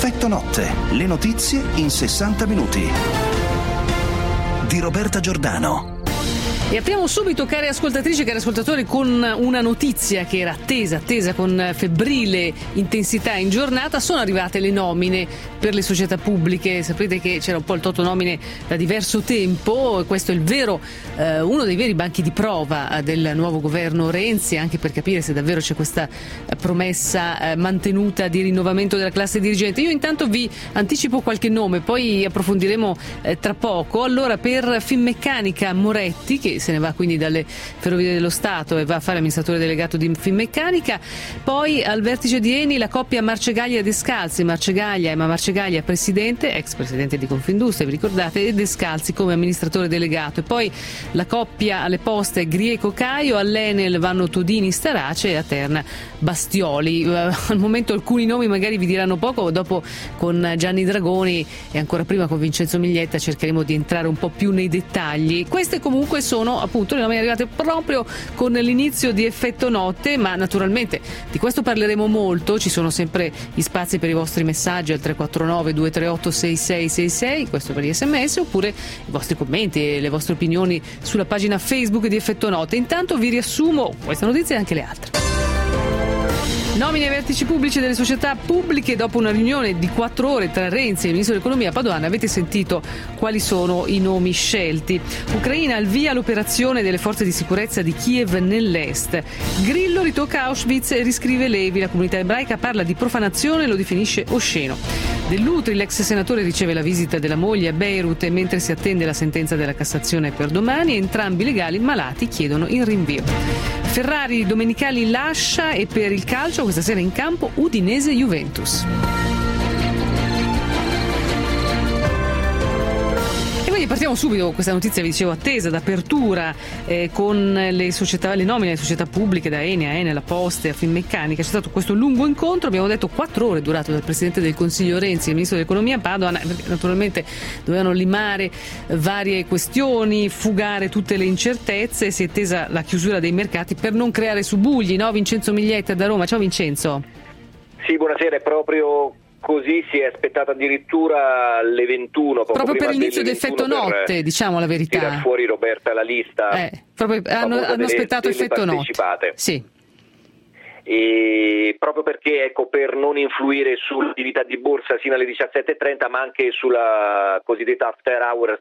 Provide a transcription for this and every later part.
Effetto notte, le notizie in 60 minuti. Di Roberta Giordano. E apriamo subito, cari ascoltatrici e cari ascoltatori, con una notizia che era attesa con febbrile intensità in giornata. Sono arrivate le nomine per le società pubbliche. Sapete che c'era un po' il toto nomine da diverso tempo. Questo è uno dei veri banchi di prova del nuovo governo Renzi, anche per capire se davvero c'è questa promessa mantenuta di rinnovamento della classe dirigente. Io intanto vi anticipo qualche nome, poi approfondiremo tra poco. Allora, per Finmeccanica, Moretti, che se ne va quindi dalle Ferrovie dello Stato e va a fare amministratore delegato di Finmeccanica. Poi al vertice di Eni la coppia Marcegaglia-Descalzi, Marcegaglia presidente, ex presidente di Confindustria, vi ricordate, e Descalzi come amministratore delegato. E poi la coppia alle poste Grieco-Caio, all'Enel vanno Todini-Starace e a Terna Bastioli. Al momento alcuni nomi magari vi diranno poco, dopo con Gianni Dragoni e ancora prima con Vincenzo Miglietta cercheremo di entrare un po' più nei dettagli. Queste comunque sono appunto le nomine arrivate proprio con l'inizio di Effetto Notte, ma naturalmente di questo parleremo molto. Ci sono sempre gli spazi per i vostri messaggi al 349 238 6666, questo per gli SMS, oppure i vostri commenti e le vostre opinioni sulla pagina Facebook di Effetto Notte. Intanto vi riassumo questa notizia e anche le altre. Nomine ai vertici pubblici delle società pubbliche dopo una riunione di 4 ore tra Renzi e il ministro dell'economia Padoan. Avete sentito quali sono i nomi scelti. Ucraina al via l'operazione delle forze di sicurezza di Kiev nell'est. Grillo ritocca Auschwitz e riscrive Levi. La comunità ebraica parla di profanazione e lo definisce osceno. Dell'Utri, l'ex senatore riceve la visita della moglie a Beirut e mentre si attende la sentenza della Cassazione per domani, entrambi legali malati chiedono il rinvio. Ferrari Domenicali lascia e per il calcio questa sera in campo Udinese-Juventus. Partiamo subito con questa notizia, vi dicevo, attesa d'apertura con le nomine alle società pubbliche, da Eni a Enel, a Poste, a Finmeccanica. C'è stato questo lungo incontro, abbiamo detto 4 ore durato dal Presidente del Consiglio Renzi e il Ministro dell'Economia Padoan, perché naturalmente dovevano limare varie questioni, fugare tutte le incertezze. Si è attesa la chiusura dei mercati per non creare subugli, no? Vincenzo Miglietta da Roma. Ciao Vincenzo. Sì, buonasera, è proprio così, si è aspettato addirittura alle 21 proprio per l'inizio di Effetto Notte, diciamo la verità. Tirar fuori Roberta la lista. Hanno aspettato Effetto Notte. Sì. E proprio perché, per non influire sull'attività di borsa sino alle 17:30, ma anche sulla cosiddetta after hours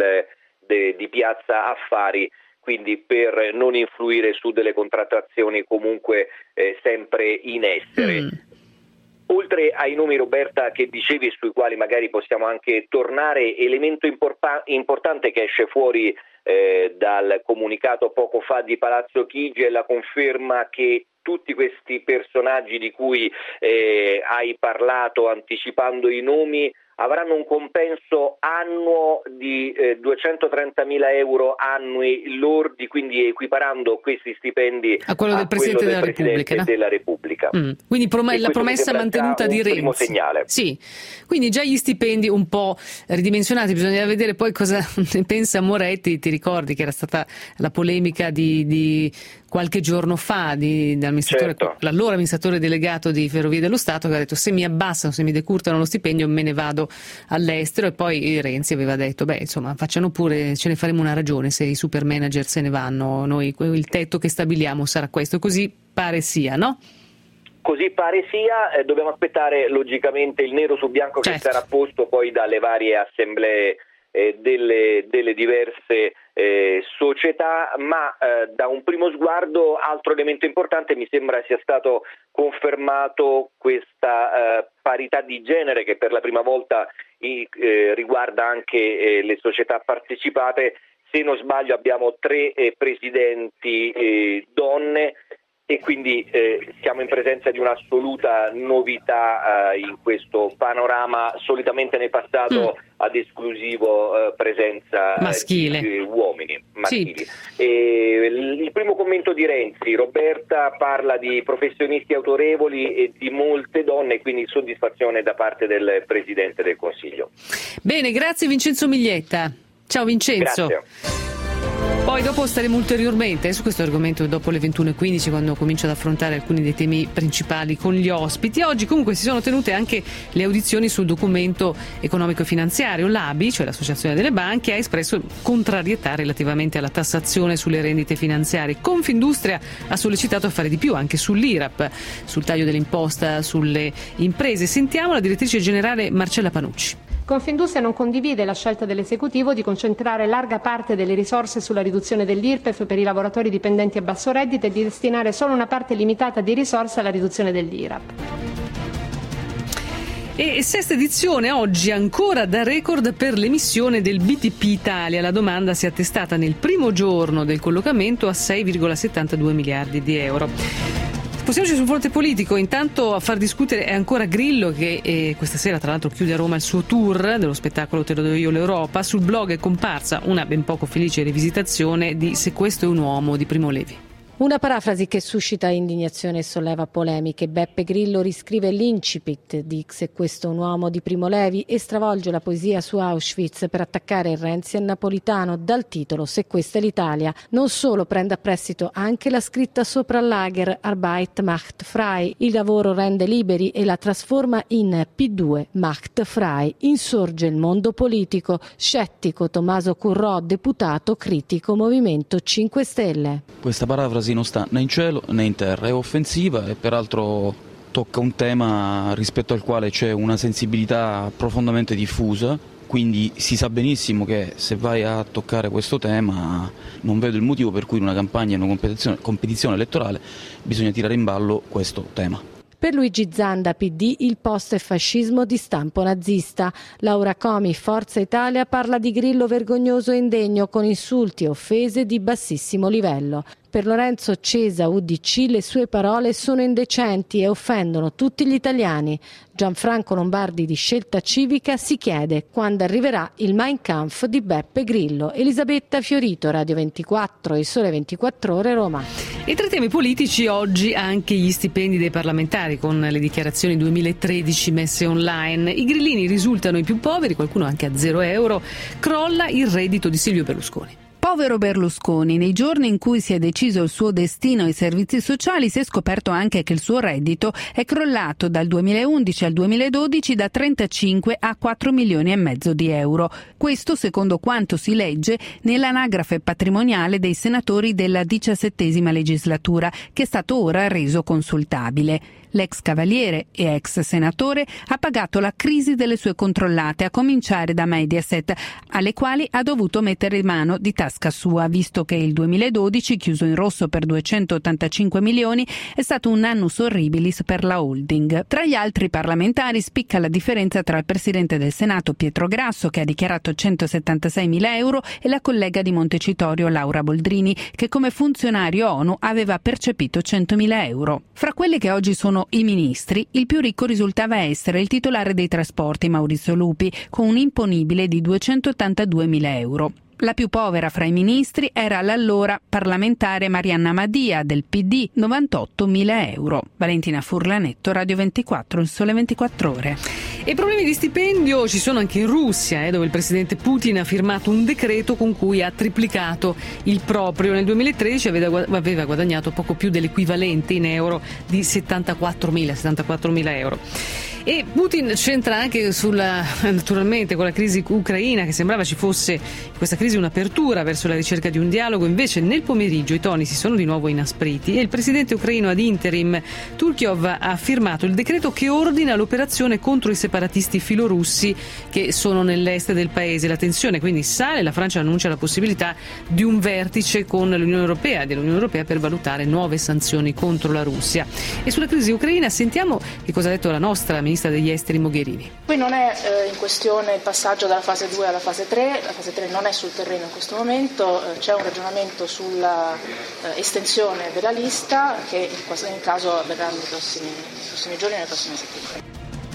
di Piazza Affari, quindi per non influire su delle contrattazioni comunque sempre in essere. Oltre ai nomi, Roberta, che dicevi, sui quali magari possiamo anche tornare, elemento importante che esce fuori dal comunicato poco fa di Palazzo Chigi è la conferma che tutti questi personaggi di cui hai parlato anticipando i nomi avranno un compenso annuo di 230.000 euro annui lordi, quindi equiparando questi stipendi a quello del Presidente della Repubblica. Quindi la promessa mantenuta di Renzi. Primo segnale. Sì, quindi già gli stipendi un po' ridimensionati, bisogna vedere poi cosa ne pensa Moretti. Ti ricordi che era stata la polemica di qualche giorno fa l'allora amministratore delegato di Ferrovie dello Stato, che ha detto: se mi abbassano, se mi decurtano lo stipendio me ne vado all'estero. E poi Renzi aveva detto: facciano pure, ce ne faremo una ragione se i super manager se ne vanno, noi il tetto che stabiliamo sarà questo. Così pare sia, no? Così pare sia, dobbiamo aspettare logicamente il nero su bianco, certo, che sarà posto poi dalle varie assemblee delle diverse società, ma da un primo sguardo altro elemento importante mi sembra sia stato confermato questa parità di genere che per la prima volta riguarda anche le società partecipate. Se non sbaglio abbiamo 3 presidenti donne e quindi siamo in presenza di un'assoluta novità in questo panorama solitamente nel passato ad esclusivo presenza maschile di uomini maschili. Sì. Il primo commento di Renzi: Roberta parla di professionisti autorevoli e di molte donne, quindi soddisfazione da parte del Presidente del Consiglio. Bene, grazie Vincenzo Miglietta. Ciao Vincenzo. Grazie. Poi dopo staremo ulteriormente su questo argomento dopo le 21:15, quando comincio ad affrontare alcuni dei temi principali con gli ospiti. Oggi comunque si sono tenute anche le audizioni sul documento economico finanziario. L'ABI, cioè l'Associazione delle Banche, ha espresso contrarietà relativamente alla tassazione sulle rendite finanziarie. Confindustria ha sollecitato a fare di più anche sull'IRAP, sul taglio dell'imposta sulle imprese. Sentiamo la direttrice generale Marcella Panucci. Confindustria non condivide la scelta dell'esecutivo di concentrare larga parte delle risorse sulla riduzione dell'IRPEF per i lavoratori dipendenti a basso reddito e di destinare solo una parte limitata di risorse alla riduzione dell'IRAP. E sesta edizione oggi ancora da record per l'emissione del BTP Italia. La domanda si è attestata nel primo giorno del collocamento a 6,72 miliardi di euro. Spostiamoci sul fronte politico. Intanto a far discutere è ancora Grillo, che questa sera tra l'altro chiude a Roma il suo tour dello spettacolo Te lo do io l'Europa. Sul blog è comparsa una ben poco felice rivisitazione di Se questo è un uomo di Primo Levi. Una parafrasi che suscita indignazione e solleva polemiche. Beppe Grillo riscrive l'incipit di Se questo è un uomo di Primo Levi e stravolge la poesia su Auschwitz per attaccare Renzi e Napolitano dal titolo Se questa è l'Italia. Non solo, prende a prestito anche la scritta sopra il lager Arbeit macht frei, il lavoro rende liberi, e la trasforma in P2 macht frei. Insorge il mondo politico, scettico Tommaso Currò, deputato, critico Movimento 5 Stelle. Questa parafrasi non sta né in cielo né in terra, è offensiva e peraltro tocca un tema rispetto al quale c'è una sensibilità profondamente diffusa, quindi si sa benissimo che se vai a toccare questo tema non vedo il motivo per cui in una campagna, in una competizione elettorale bisogna tirare in ballo questo tema. Per Luigi Zanda, PD, il post è fascismo di stampo nazista. Laura Comi, Forza Italia, parla di Grillo vergognoso e indegno con insulti e offese di bassissimo livello. Per Lorenzo Cesa, UDC, le sue parole sono indecenti e offendono tutti gli italiani. Gianfranco Lombardi di Scelta Civica si chiede quando arriverà il Mein Kampf di Beppe Grillo. Elisabetta Fiorito, Radio 24 e Sole 24 Ore, Roma. E tra i temi politici oggi anche gli stipendi dei parlamentari, con le dichiarazioni 2013 messe online. I grillini risultano i più poveri, qualcuno anche a 0 euro. Crolla il reddito di Silvio Berlusconi. Povero Berlusconi, nei giorni in cui si è deciso il suo destino ai servizi sociali si è scoperto anche che il suo reddito è crollato dal 2011 al 2012 da 35 a 4 milioni e mezzo di euro. Questo secondo quanto si legge nell'anagrafe patrimoniale dei senatori della 17ª legislatura, che è stato ora reso consultabile. L'ex cavaliere e ex senatore ha pagato la crisi delle sue controllate, a cominciare da Mediaset, alle quali ha dovuto mettere mano di tasca sua, visto che il 2012, chiuso in rosso per 285 milioni, è stato un annus horribilis per la holding. Tra gli altri parlamentari spicca la differenza tra il presidente del Senato Pietro Grasso, che ha dichiarato 176 mila euro, e la collega di Montecitorio Laura Boldrini, che come funzionario ONU aveva percepito 100.000 euro. Fra quelli che oggi sono i ministri, il più ricco risultava essere il titolare dei trasporti Maurizio Lupi, con un imponibile di 282.000 euro. La più povera fra i ministri era l'allora parlamentare Marianna Madia del PD, 98.000 euro. Valentina Furlanetto, Radio 24, Il Sole 24 Ore. E problemi di stipendio ci sono anche in Russia, dove il presidente Putin ha firmato un decreto con cui ha triplicato il proprio. Nel 2013 aveva guadagnato poco più dell'equivalente in euro di 74.000 euro. E Putin c'entra anche naturalmente con la crisi ucraina, che sembrava ci fosse questa crisi un'apertura verso la ricerca di un dialogo. Invece nel pomeriggio i toni si sono di nuovo inaspriti e il presidente ucraino ad interim Turchov ha firmato il decreto che ordina l'operazione contro i separatisti filorussi che sono nell'est del paese. La tensione quindi sale, la Francia annuncia la possibilità di un vertice con l'Unione Europea per valutare nuove sanzioni contro la Russia. E sulla crisi ucraina sentiamo che cosa ha detto la nostra ministra degli esteri Mogherini. Qui non è in questione il passaggio dalla fase 2 alla fase 3, la fase 3 non è sul terreno in questo momento, c'è un ragionamento sulla estensione della lista che in caso avverrà nei prossimi giorni e nelle prossime settimane.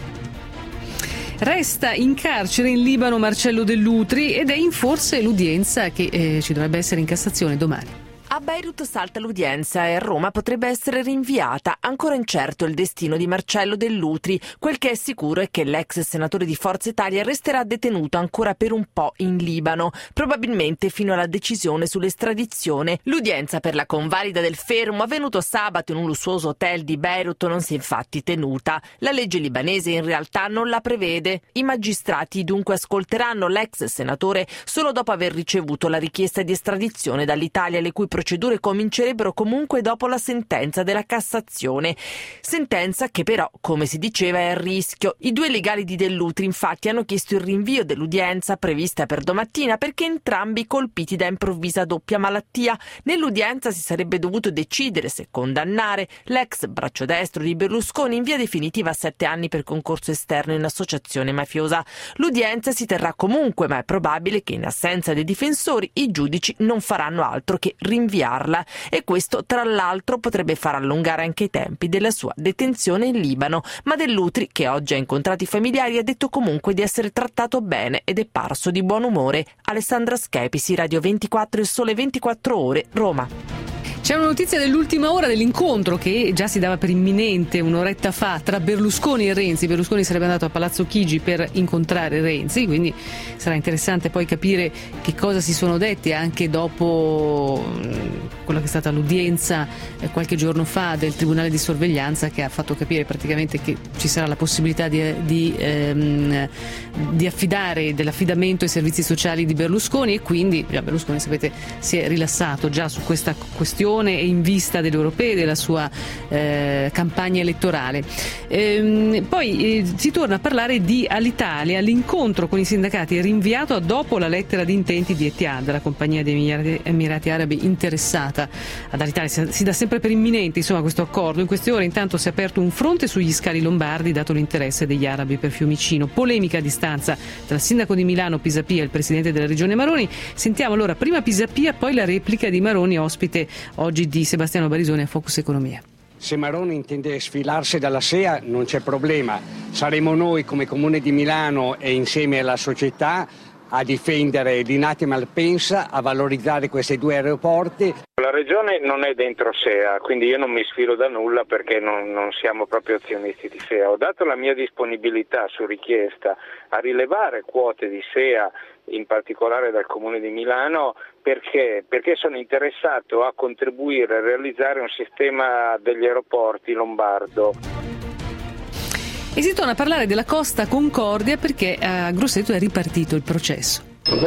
Resta in carcere in Libano Marcello Dell'Utri ed è in forse l'udienza che ci dovrebbe essere in Cassazione domani. A Beirut salta l'udienza e a Roma potrebbe essere rinviata. Ancora incerto il destino di Marcello Dell'Utri. Quel che è sicuro è che l'ex senatore di Forza Italia resterà detenuto ancora per un po' in Libano, probabilmente fino alla decisione sull'estradizione. L'udienza per la convalida del fermo avvenuto sabato in un lussuoso hotel di Beirut non si è infatti tenuta. La legge libanese in realtà non la prevede. I magistrati dunque ascolteranno l'ex senatore solo dopo aver ricevuto la richiesta di estradizione dall'Italia, le cui procedure comincerebbero comunque dopo la sentenza della Cassazione. Sentenza che però, come si diceva, è a rischio. I due legali di Dell'Utri infatti hanno chiesto il rinvio dell'udienza prevista per domattina perché entrambi colpiti da improvvisa doppia malattia. Nell'udienza si sarebbe dovuto decidere se condannare l'ex braccio destro di Berlusconi in via definitiva a 7 anni per concorso esterno in associazione mafiosa. L'udienza si terrà comunque, ma è probabile che in assenza dei difensori i giudici non faranno altro che rinviarla, e questo tra l'altro potrebbe far allungare anche i tempi della sua detenzione in Libano. Ma Dell'Utri, che oggi ha incontrato i familiari, ha detto comunque di essere trattato bene ed è parso di buon umore. Alessandra Schepisi, Radio 24, Il Sole 24 Ore, Roma. C'è una notizia dell'ultima ora dell'incontro che già si dava per imminente un'oretta fa tra Berlusconi e Renzi. Berlusconi sarebbe andato a Palazzo Chigi per incontrare Renzi, quindi sarà interessante poi capire che cosa si sono detti anche dopo quella che è stata l'udienza qualche giorno fa del Tribunale di Sorveglianza, che ha fatto capire praticamente che ci sarà la possibilità di affidare dell'affidamento ai servizi sociali di Berlusconi, e quindi già Berlusconi, sapete, si è rilassato già su questa questione e in vista delle europee, della sua campagna elettorale. Poi si torna a parlare di Alitalia. L'incontro con i sindacati è rinviato dopo la lettera di intenti di Etihad, la compagnia degli Emirati Arabi interessata ad Alitalia. Si dà sempre per imminente questo accordo. In queste ore intanto si è aperto un fronte sugli scali lombardi dato l'interesse degli arabi per Fiumicino. Polemica a distanza tra il sindaco di Milano Pisapia e il presidente della regione Maroni. Sentiamo allora prima Pisapia, poi la replica di Maroni, ospite oggi di Sebastiano Barisoni a Focus Economia. Se Maroni intende sfilarsi dalla SEA non c'è problema, saremo noi come Comune di Milano e insieme alla società a difendere l'Inati Malpensa, a valorizzare questi due aeroporti. La regione non è dentro SEA, quindi io non mi sfilo da nulla perché non siamo proprio azionisti di SEA. Ho dato la mia disponibilità su richiesta a rilevare quote di SEA, in particolare dal Comune di Milano, perché sono interessato a contribuire a realizzare un sistema degli aeroporti lombardo. E si torna a parlare della Costa Concordia perché a Grosseto è ripartito il processo.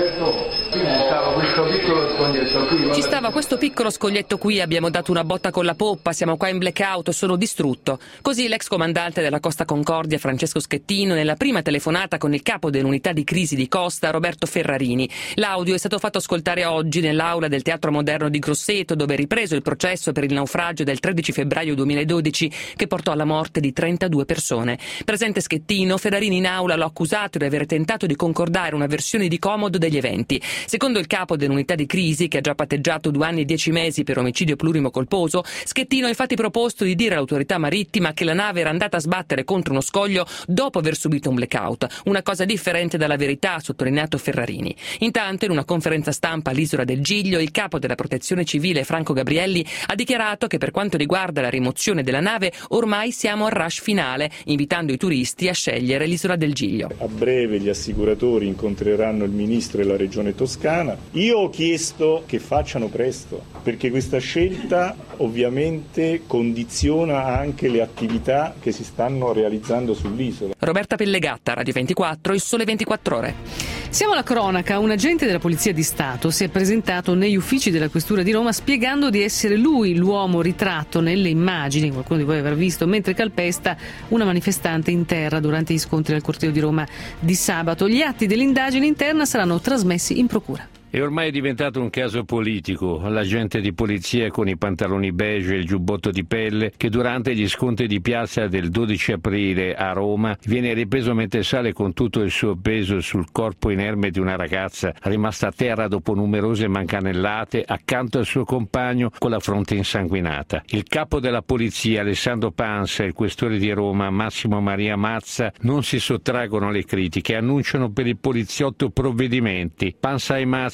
Ci stava questo piccolo scoglietto qui, abbiamo dato una botta con la poppa, siamo qua in blackout, sono distrutto. Così l'ex comandante della Costa Concordia, Francesco Schettino, nella prima telefonata con il capo dell'unità di crisi di Costa, Roberto Ferrarini. L'audio è stato fatto ascoltare oggi nell'aula del Teatro Moderno di Grosseto, dove è ripreso il processo per il naufragio del 13 febbraio 2012 che portò alla morte di 32 persone. Presente Schettino, Ferrarini in aula lo ha accusato di aver tentato di concordare una versione di comodo degli eventi. Secondo il capo dell'unità di crisi, che ha già patteggiato 2 anni e 10 mesi per omicidio plurimo colposo, Schettino ha infatti proposto di dire all'autorità marittima che la nave era andata a sbattere contro uno scoglio dopo aver subito un blackout, una cosa differente dalla verità, ha sottolineato Ferrarini. Intanto, in una conferenza stampa all'Isola del Giglio, il capo della Protezione Civile Franco Gabrielli ha dichiarato che per quanto riguarda la rimozione della nave ormai siamo al rush finale, invitando i turisti a scegliere l'Isola del Giglio. A breve gli assicuratori incontreranno il ministro e la regione Toscana. Io ho chiesto che facciano presto, perché questa scelta ovviamente condiziona anche le attività che si stanno realizzando sull'isola. Roberta Pellegatta, Radio 24, Il Sole 24 Ore. Siamo alla cronaca. Un agente della Polizia di Stato si è presentato negli uffici della Questura di Roma spiegando di essere lui l'uomo ritratto nelle immagini, qualcuno di voi avrà visto, mentre calpesta una manifestante in terra durante gli scontri al corteo di Roma di sabato. Gli atti dell'indagine interna saranno trasmessi in procura. È ormai diventato un caso politico. L'agente di polizia con i pantaloni beige e il giubbotto di pelle che durante gli scontri di piazza del 12 aprile a Roma viene ripreso mentre sale con tutto il suo peso sul corpo inerme di una ragazza rimasta a terra dopo numerose manganellate accanto al suo compagno con la fronte insanguinata. Il capo della polizia Alessandro Pansa e il questore di Roma Massimo Maria Mazza non si sottraggono alle critiche e annunciano per il poliziotto provvedimenti. Pansa e Mazza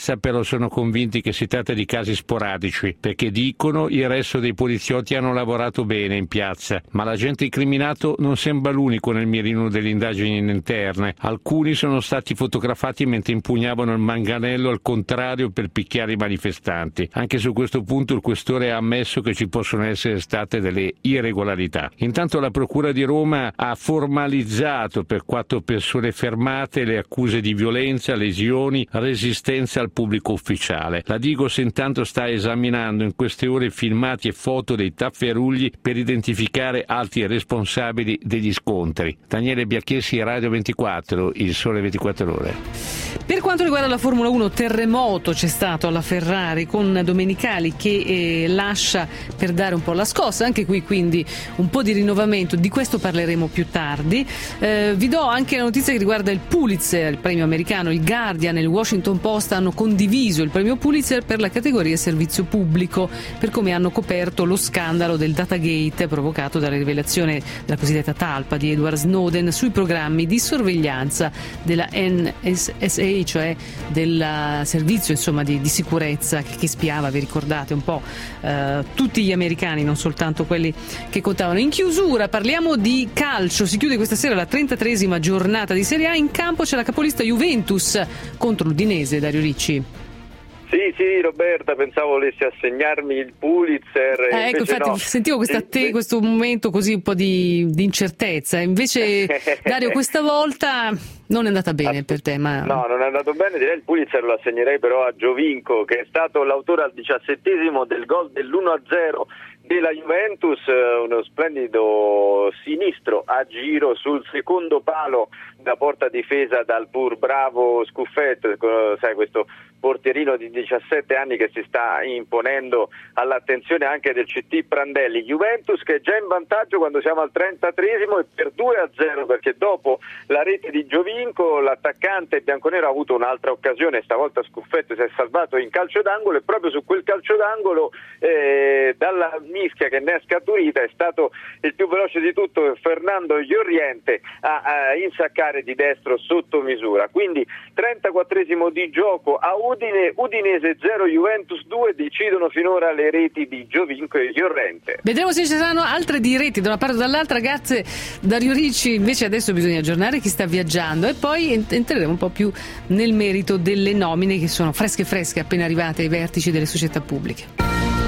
piazza però sono convinti che si tratta di casi sporadici, perché dicono il resto dei poliziotti hanno lavorato bene in piazza, ma l'agente incriminato non sembra l'unico nel mirino delle indagini interne. Alcuni sono stati fotografati mentre impugnavano il manganello al contrario per picchiare i manifestanti. Anche su questo punto il questore ha ammesso che ci possono essere state delle irregolarità. Intanto la Procura di Roma ha formalizzato per 4 persone fermate le accuse di violenza, lesioni, resistenza al pubblico ufficiale. La Digos intanto sta esaminando in queste ore filmati e foto dei tafferugli per identificare altri responsabili degli scontri. Daniele Biacchessi, Radio 24, Il Sole 24 Ore. Per quanto riguarda la Formula 1, terremoto c'è stato alla Ferrari con Domenicali che lascia per dare un po' la scossa, anche qui quindi un po' di rinnovamento, di questo parleremo più tardi. Vi do anche la notizia che riguarda il Pulitzer, il premio americano. Il Guardian e il Washington Post hanno condiviso il premio Pulitzer per la categoria servizio pubblico, per come hanno coperto lo scandalo del Datagate provocato dalla rivelazione della cosiddetta talpa di Edward Snowden sui programmi di sorveglianza della NSA, cioè del servizio di sicurezza che spiava, vi ricordate un po', tutti gli americani, non soltanto quelli che contavano. In chiusura parliamo di calcio, si chiude questa sera la 33esima giornata di Serie A, in campo c'è la capolista Juventus contro l'Udinese. Dario Ricci. Sì, Roberta, pensavo volessi assegnarmi il Pulitzer. Ecco, infatti no. sentivo questo momento così un po' di incertezza. Invece, Dario, questa volta non è andata bene per te. Ma... No, non è andato bene, direi il Pulitzer lo assegnerei però a Giovinco, che è stato l'autore al 17° del gol dell'1-0 della Juventus, uno splendido sinistro a giro sul secondo palo da porta difesa dal pur bravo Scuffetto, sai, questo portierino di 17 anni che si sta imponendo all'attenzione anche del CT Prandelli. Juventus che è già in vantaggio quando siamo al 33esimo e per 2-0, perché dopo la rete di Giovinco l'attaccante bianconero ha avuto un'altra occasione, stavolta Scuffetto si è salvato in calcio d'angolo, e proprio su quel calcio d'angolo dalla mischia che ne è scaturita è stato il più veloce di tutto Fernando Llorente a insaccare di destro sotto misura. Quindi 34esimo di gioco a Udinese 0 Juventus 2, decidono finora le reti di Giovinco e Llorente. Vedremo se ci saranno altre di reti da una parte o dall'altra. Grazie Dario Ricci. Invece adesso bisogna aggiornare chi sta viaggiando e poi entreremo un po' più nel merito delle nomine che sono fresche appena arrivate ai vertici delle società pubbliche.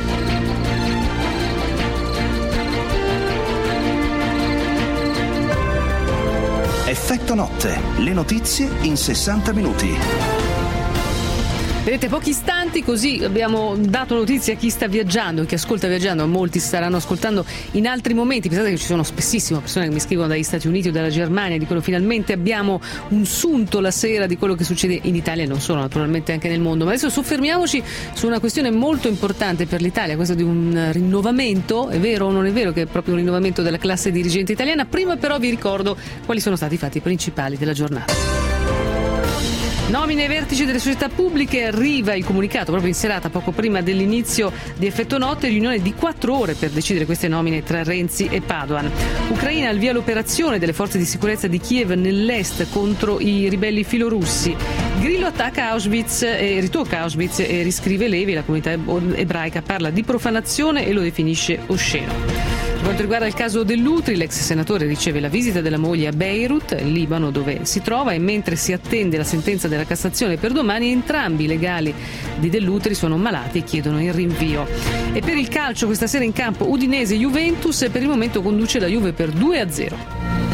Effetto notte, le notizie in 60 minuti. Vedete, pochi istanti così abbiamo dato notizia a chi sta viaggiando, chi ascolta viaggiando. Molti staranno ascoltando in altri momenti. Pensate che ci sono spessissime persone che mi scrivono dagli Stati Uniti o dalla Germania, dicono finalmente abbiamo un sunto la sera di quello che succede in Italia e non solo, naturalmente anche nel mondo. Ma adesso soffermiamoci su una questione molto importante per l'Italia, questa di un rinnovamento. È vero o non è vero che è proprio un rinnovamento della classe dirigente italiana? Prima però vi ricordo quali sono stati i fatti principali della giornata. Nomine ai vertici delle società pubbliche, arriva il comunicato proprio in serata, poco prima dell'inizio di Effetto Notte, riunione di 4 ore per decidere queste nomine tra Renzi e Padoan. Ucraina al via l'operazione delle forze di sicurezza di Kiev nell'est contro i ribelli filorussi. Grillo attacca Auschwitz e ritocca Auschwitz e riscrive Levi, la comunità ebraica parla di profanazione e lo definisce osceno. Per quanto riguarda il caso Dell'Utri, l'ex senatore riceve la visita della moglie a Beirut, in Libano, dove si trova, e mentre si attende la sentenza della Cassazione per domani, entrambi i legali di Dell'Utri sono malati e chiedono il rinvio. E per il calcio questa sera in campo Udinese-Juventus, e per il momento conduce la Juve per 2-0.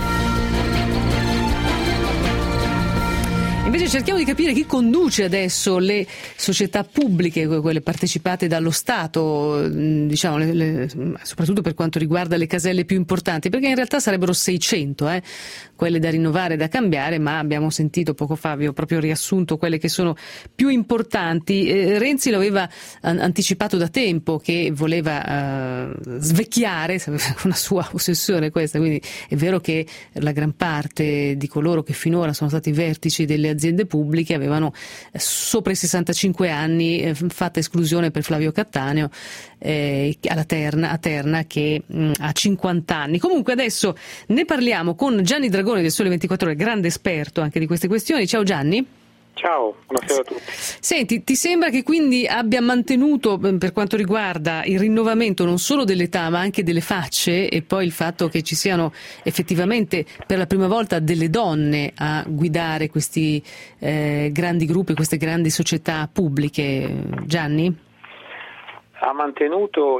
Invece cerchiamo di capire chi conduce adesso le società pubbliche, quelle partecipate dallo Stato, diciamo, soprattutto per quanto riguarda le caselle più importanti, perché in realtà sarebbero 600 quelle da rinnovare, da cambiare, ma abbiamo sentito poco fa, vi ho proprio riassunto quelle che sono più importanti. Renzi lo aveva anticipato da tempo che voleva svecchiare, una sua ossessione questa, quindi è vero che la gran parte di coloro che finora sono stati vertici delle aziende pubbliche avevano sopra i 65 anni, fatta esclusione per Flavio Cattaneo a Terna che ha 50 anni. Comunque adesso ne parliamo con Gianni Dragoni del Sole 24 Ore, grande esperto anche di queste questioni. Ciao Gianni. Ciao, buonasera a tutti. Senti, ti sembra che quindi abbia mantenuto, per quanto riguarda il rinnovamento non solo dell'età ma anche delle facce, e poi il fatto che ci siano effettivamente per la prima volta delle donne a guidare questi grandi gruppi, queste grandi società pubbliche? Gianni? Ha mantenuto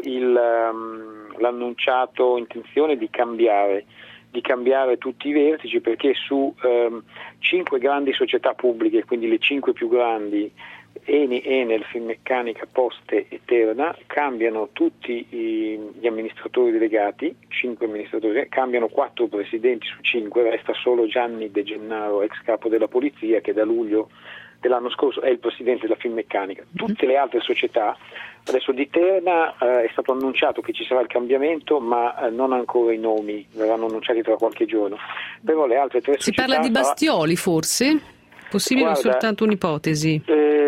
l'annunciato intenzione di cambiare tutti i vertici, perché su 5 grandi società pubbliche, quindi le 5 più grandi, Eni, Enel, Finmeccanica, Poste e Terna, cambiano tutti gli amministratori delegati, 5 amministratori, cambiano 4 presidenti su 5, resta solo Gianni De Gennaro, ex capo della polizia, che da luglio dell'anno scorso è il presidente della Finmeccanica. Tutte le altre società, adesso di Terna è stato annunciato che ci sarà il cambiamento, ma non ancora i nomi, verranno annunciati tra qualche giorno. Però le altre 3 società... Si parla di Bastioli forse? Possibile o soltanto un'ipotesi?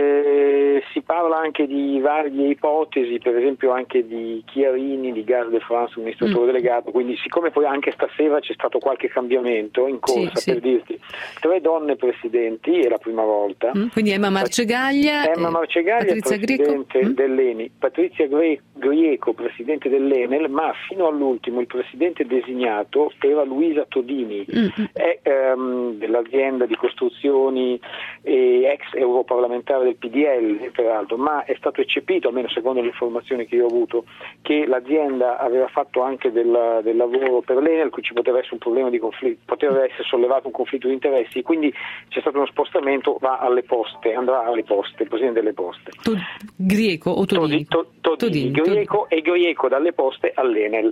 Si parla anche di varie ipotesi, per esempio anche di Chiarini, di Gaz de France, amministratore delegato, quindi siccome poi anche stasera c'è stato qualche cambiamento in corsa, per dirti, 3 donne presidenti, è la prima volta. Quindi Emma Marcegaglia, Patrizia presidente dell'Eni, Patrizia Grieco, presidente dell'Enel, ma fino all'ultimo il presidente designato era Luisa Todini, è dell'azienda di costruzioni, ex europarlamentare del PDL peraltro, ma è stato eccepito, almeno secondo le informazioni che io ho avuto, che l'azienda aveva fatto anche del lavoro per l'Enel, cui ci poteva essere un problema di conflitto, poteva essere sollevato un conflitto di interessi, quindi c'è stato uno spostamento, andrà alle poste, il presidente delle poste. Grieco o Todini? Todini. Grieco dalle poste all'Enel.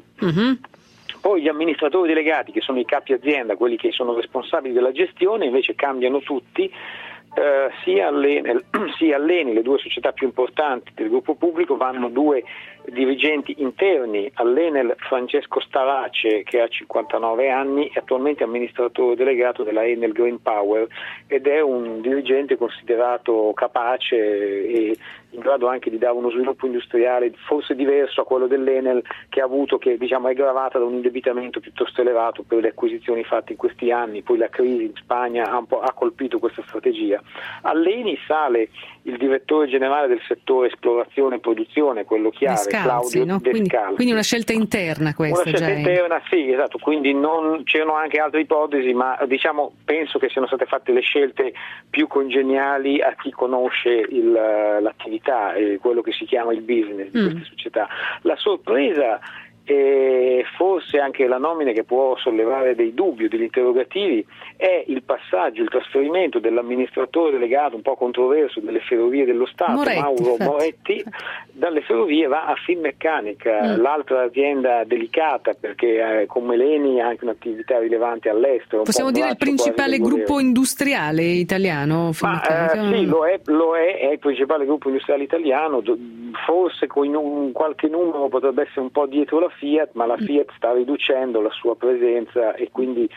Poi gli amministratori delegati, che sono i capi azienda, quelli che sono responsabili della gestione, invece cambiano tutti, sia all'Eni, le 2 società più importanti del gruppo pubblico, vanno 2 dirigenti interni. All'Enel Francesco Starace, che ha 59 anni, è attualmente amministratore delegato della Enel Green Power ed è un dirigente considerato capace e in grado anche di dare uno sviluppo industriale forse diverso a quello dell'Enel, che ha avuto, che diciamo è gravata da un indebitamento piuttosto elevato per le acquisizioni fatte in questi anni. Poi la crisi in Spagna ha colpito questa strategia. All'Eni sale il direttore generale del settore esplorazione e produzione, quello chiave, Descalzi, Claudio Descalzi. Quindi una scelta interna questa. Una scelta interna, sì, esatto, quindi c'erano anche altre ipotesi, ma penso che siano state fatte le scelte più congeniali a chi conosce l'attività e quello che si chiama il business di queste società. La sorpresa e forse anche la nomina che può sollevare dei dubbi o degli interrogativi è il passaggio, il trasferimento dell'amministratore delegato un po' controverso delle Ferrovie dello Stato, Mauro Moretti, dalle Ferrovie va a Finmeccanica, l'altra azienda delicata perché come l'Eni ha anche un'attività rilevante all'estero. Possiamo dire il principale gruppo industriale italiano? Sì, lo è il principale gruppo industriale italiano, forse con qualche numero potrebbe essere un po' dietro la Fiat, ma la Fiat sta riducendo la sua presenza e quindi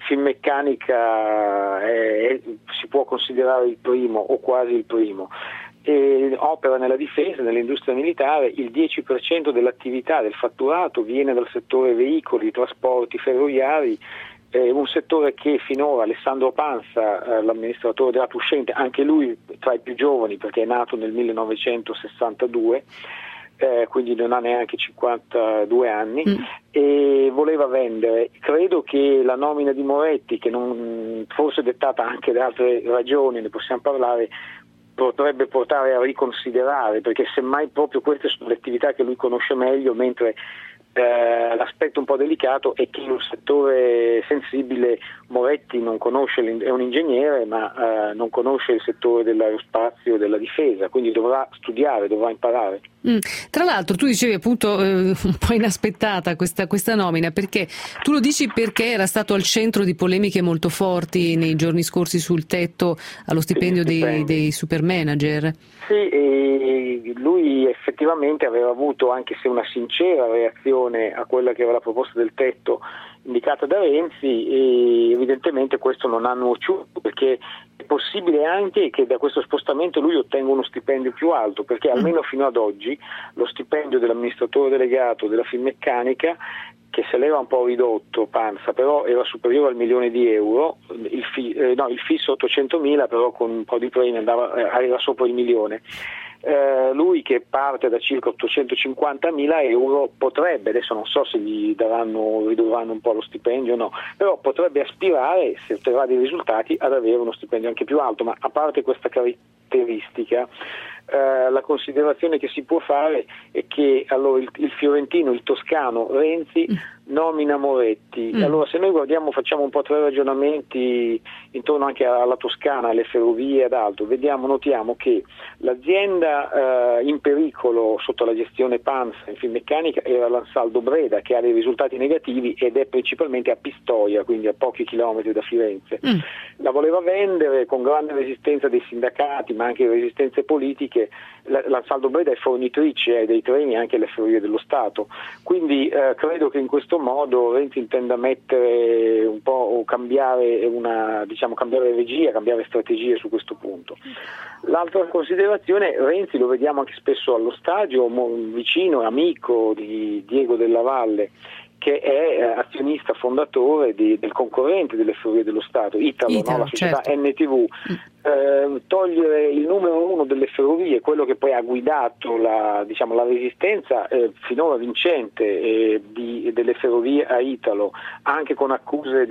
Finmeccanica si può considerare il primo o quasi il primo. Opera nella difesa, nell'industria militare, il 10% dell'attività del fatturato viene dal settore veicoli, trasporti ferroviari, un settore che finora Alessandro Pansa, l'amministratore delegato uscente, anche lui tra i più giovani perché è nato nel 1962, quindi non ha neanche 52 anni, e voleva vendere. Credo che la nomina di Moretti, che non fosse dettata anche da altre ragioni, ne possiamo parlare, potrebbe portare a riconsiderare, perché semmai proprio queste sono le attività che lui conosce meglio, mentre l'aspetto un po' delicato è che in un settore sensibile Moretti non conosce, è un ingegnere, ma non conosce il settore dell'aerospazio e della difesa, quindi dovrà studiare, dovrà imparare. Tra l'altro tu dicevi appunto un po' inaspettata questa nomina, perché tu lo dici perché era stato al centro di polemiche molto forti nei giorni scorsi sul tetto allo stipendio dei super manager. Sì, e lui effettivamente aveva avuto, anche se una sincera reazione a quella che era la proposta del tetto indicata da Renzi, e evidentemente questo non ha nuociuto, perché è possibile anche che da questo spostamento lui ottenga uno stipendio più alto, perché almeno fino ad oggi lo stipendio dell'amministratore delegato della Finmeccanica, che se l'era un po' ridotto Pansa, però era superiore al €1.000.000, il fisso 800.000, però con un po' di premi era sopra il milione. Lui che parte da circa €850.000 potrebbe, adesso non so se ridurranno un po' lo stipendio o no, però potrebbe aspirare, se otterrà dei risultati, ad avere uno stipendio anche più alto. Ma a parte questa caratteristica, la considerazione che si può fare è che allora il fiorentino, il toscano Renzi nomina Moretti. Allora, se noi facciamo un po' 3 ragionamenti intorno anche alla Toscana, alle ferrovie ed altro, notiamo che l'azienda in pericolo sotto la gestione Pansa in Finmeccanica era l'Ansaldo Breda, che ha dei risultati negativi ed è principalmente a Pistoia, quindi a pochi chilometri da Firenze. La voleva vendere con grande resistenza dei sindacati, ma anche resistenze politiche. L'Ansaldo Breda è fornitrice dei treni anche alle ferrovie dello Stato, quindi credo che in questo modo Renzi intenda mettere un po' o cambiare regia, cambiare strategie su questo punto. L'altra considerazione, Renzi lo vediamo anche spesso allo stadio, vicino, amico di Diego Della Valle, che è azionista fondatore del concorrente delle ferrovie dello Stato, Italo, no? La società, certo. NTV. Togliere il numero 1 delle ferrovie, quello che poi ha guidato la resistenza finora vincente delle ferrovie a Italo, anche con accuse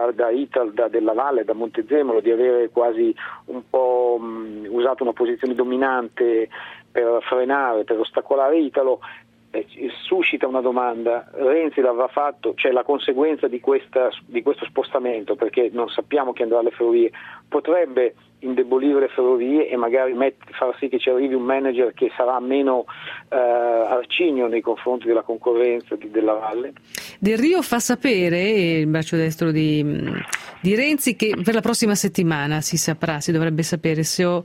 da Della Valle, da Montezemolo, di avere quasi un po' usato una posizione dominante per frenare, per ostacolare Italo. Suscita una domanda: Renzi l'avrà fatto? Cioè, la conseguenza di questo spostamento, perché non sappiamo chi andrà alle ferrovie, potrebbe indebolire le ferrovie e magari far sì che ci arrivi un manager che sarà meno arcigno nei confronti della concorrenza Della Valle. Del Rio fa sapere, il braccio destro di Renzi, che per la prossima settimana si dovrebbe sapere se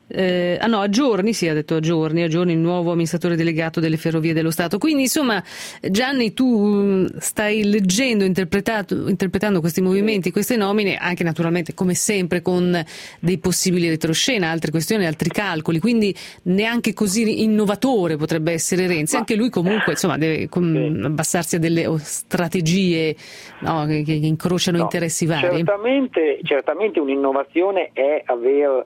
a giorni il nuovo amministratore delegato delle Ferrovie dello Stato. Quindi insomma, Gianni, tu stai leggendo, interpretando questi movimenti, queste nomine, anche naturalmente come sempre con dei possibili retroscena, altre questioni, altri calcoli, quindi neanche così innovatore potrebbe essere Renzi. Anche lui comunque deve abbassarsi a delle strategie, no, che incrociano interessi vari. Certamente un'innovazione è aver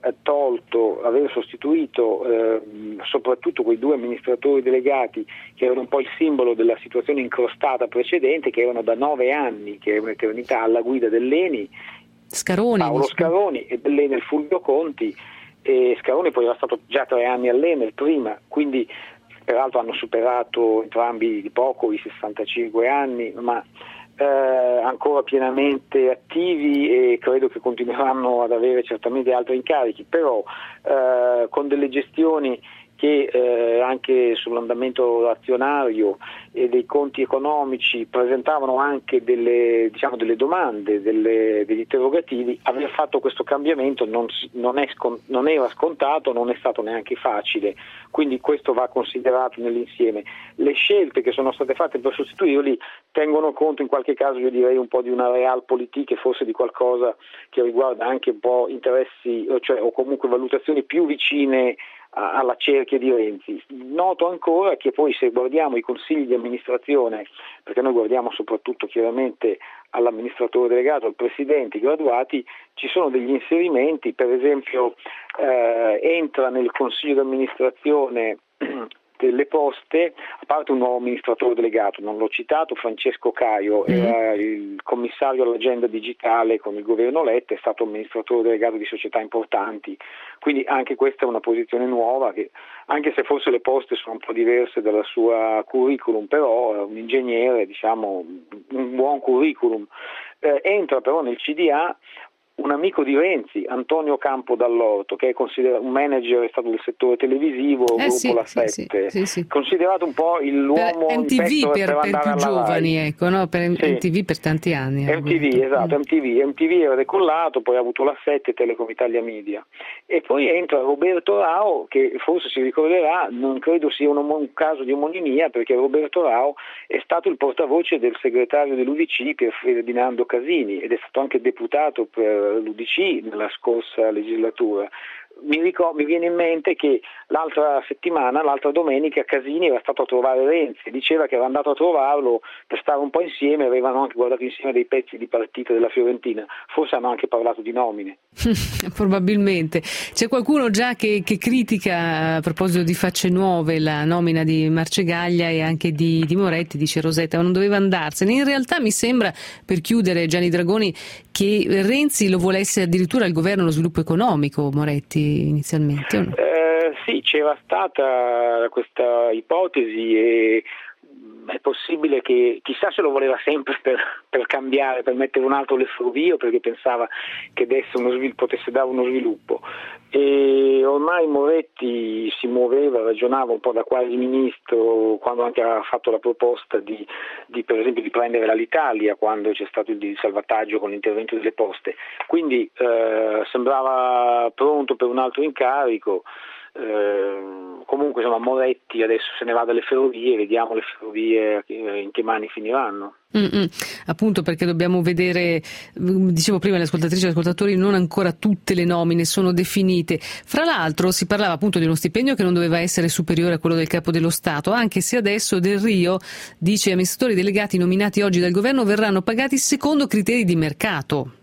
sostituito soprattutto quei 2 amministratori delegati che erano un po' il simbolo della situazione incrostata precedente, che erano da 9 anni, che è un'eternità, alla guida dell'ENI, Paolo Scaroni, e dell'Enel Fulvio Conti, e Scaroni poi era stato già 3 anni all'Enel prima, quindi peraltro hanno superato entrambi di poco i 65 anni, ma ancora pienamente attivi, e credo che continueranno ad avere certamente altri incarichi, però con delle gestioni che anche sull'andamento azionario e dei conti economici presentavano anche delle domande, degli interrogativi. Aver fatto questo cambiamento non era scontato, non è stato neanche facile, quindi questo va considerato nell'insieme. Le scelte che sono state fatte per sostituirli tengono conto in qualche caso, io direi, un po' di una realpolitik e forse di qualcosa che riguarda anche un po' interessi, o comunque valutazioni più vicine alla cerchia di Renzi. Noto ancora che poi, se guardiamo i consigli di amministrazione, perché noi guardiamo soprattutto chiaramente all'amministratore delegato, al presidente, i graduati, ci sono degli inserimenti, per esempio entra nel consiglio di amministrazione delle Poste, a parte un nuovo amministratore delegato, non l'ho citato, Francesco Caio, era il commissario all'agenda digitale con il governo Letta, è stato amministratore delegato di società importanti, quindi anche questa è una posizione nuova, che anche se forse le Poste sono un po' diverse dalla sua curriculum, però è un ingegnere, un buon curriculum. Entra però nel CDA un amico di Renzi, Antonio Campo Dall'Orto, che è considerato un manager, è stato del settore televisivo, gruppo La Sette, considerato un po' l'uomo per MTV per più giovani, ecco, no? Per MTV per tanti anni. MTV era decollato, poi ha avuto La Sette, Telecom Italia Media, e poi entra Roberto Rao, che forse si ricorderà, non credo sia un caso di omonimia, perché Roberto Rao è stato il portavoce del segretario dell'UDC per Ferdinando Casini ed è stato anche deputato per l'UDC nella scorsa legislatura. Mi viene in mente che l'altra domenica Casini era stato a trovare Renzi e diceva che era andato a trovarlo per stare un po' insieme, avevano anche guardato insieme dei pezzi di partita della Fiorentina, forse hanno anche parlato di nomine. Probabilmente. C'è qualcuno già che critica, a proposito di facce nuove, la nomina di Marcegaglia e anche di Moretti, dice Rosetta, ma non doveva andarsene. In realtà mi sembra, per chiudere Gianni Dragoni, che Renzi lo volesse addirittura il governo lo sviluppo economico, Moretti inizialmente, o no? Sì, c'era stata questa ipotesi e è possibile che chissà se lo voleva sempre per cambiare, per mettere un altro le ferrovie, perché pensava che potesse dare uno sviluppo. E ormai Moretti si muoveva, ragionava un po' da quasi ministro, quando anche ha fatto la proposta di per esempio di prendere l'Alitalia quando c'è stato il salvataggio con l'intervento delle poste, quindi sembrava pronto per un altro incarico. Comunque insomma Moretti adesso se ne va dalle ferrovie, vediamo le ferrovie in che mani finiranno. Appunto, perché dobbiamo vedere, dicevo prima, le ascoltatrici e gli ascoltatori, non ancora tutte le nomine sono definite. Fra l'altro si parlava appunto di uno stipendio che non doveva essere superiore a quello del capo dello Stato, anche se adesso Del Rio dice gli amministratori delegati nominati oggi dal governo verranno pagati secondo criteri di mercato.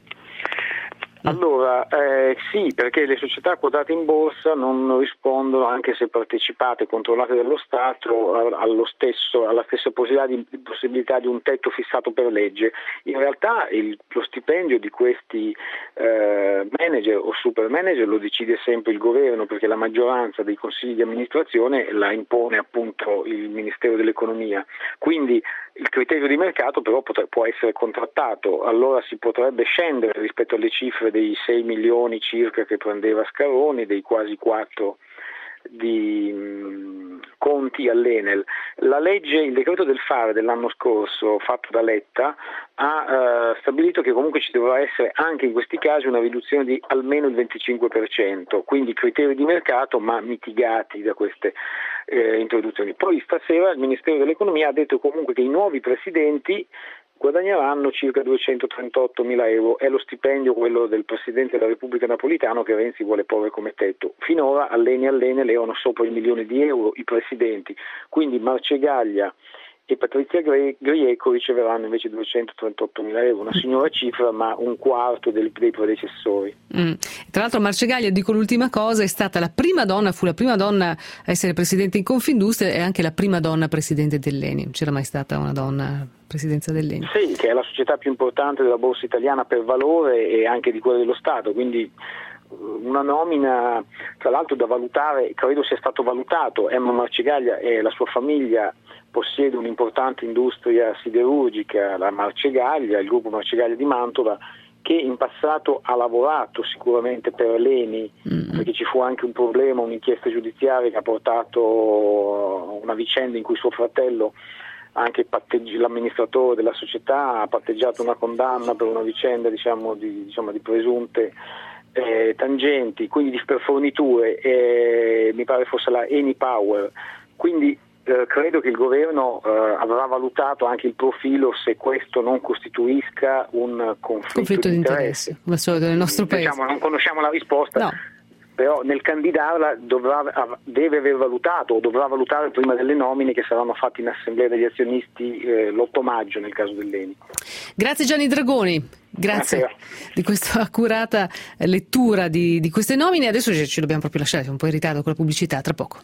Allora, sì, perché le società quotate in borsa non rispondono, anche se partecipate e controllate dallo Stato, alla stessa possibilità di un tetto fissato per legge. In realtà lo stipendio di questi manager o super manager lo decide sempre il governo, perché la maggioranza dei consigli di amministrazione la impone appunto il Ministero dell'Economia. Quindi il criterio di mercato però può essere contrattato, allora si potrebbe scendere rispetto alle cifre dei 6 milioni circa che prendeva Scaroni, dei quasi 4 di conti all'Enel. Il decreto del fare dell'anno scorso fatto da Letta ha stabilito che comunque ci dovrà essere anche in questi casi una riduzione di almeno il 25%, quindi criteri di mercato ma mitigati da queste introduzioni. Poi stasera il Ministero dell'Economia ha detto comunque che i nuovi presidenti guadagneranno circa 238.000 euro, è lo stipendio quello del Presidente della Repubblica Napolitano che Renzi vuole porre come tetto. Finora all'Eni e all'Enel erano sopra il milione di euro i presidenti, quindi Marcegaglia e Patrizia Grieco riceveranno invece 238.000 euro, una signora cifra ma un quarto dei predecessori. Tra l'altro Marcegaglia, dico l'ultima cosa, fu la prima donna a essere presidente in Confindustria e anche la prima donna presidente dell'Eni, non c'era mai stata una donna presidenza dell'Eni. Sì, che è la società più importante della borsa italiana per valore e anche di quella dello Stato, quindi una nomina tra l'altro da valutare, credo sia stato valutato. Emma Marcegaglia e la sua famiglia possiede un'importante industria siderurgica, la Marcegaglia, il gruppo Marcegaglia di Mantova, che in passato ha lavorato sicuramente per l'Eni, perché ci fu anche un problema, un'inchiesta giudiziaria che ha portato a una vicenda in cui suo fratello, anche l'amministratore della società, ha patteggiato una condanna per una vicenda di presunte tangenti, quindi per forniture, mi pare fosse la Eni Power, quindi credo che il governo avrà valutato anche il profilo se questo non costituisca un conflitto di interesse, come al solito nel nostro paese. Non conosciamo la risposta, no. Però nel candidarla deve aver valutato o dovrà valutare prima delle nomine che saranno fatte in assemblea degli azionisti l'8 maggio nel caso dell'Eni. Grazie Gianni Dragoni, grazie di questa accurata lettura di queste nomine. Adesso ci dobbiamo proprio lasciare, siamo un po' in ritardo con la pubblicità, tra poco.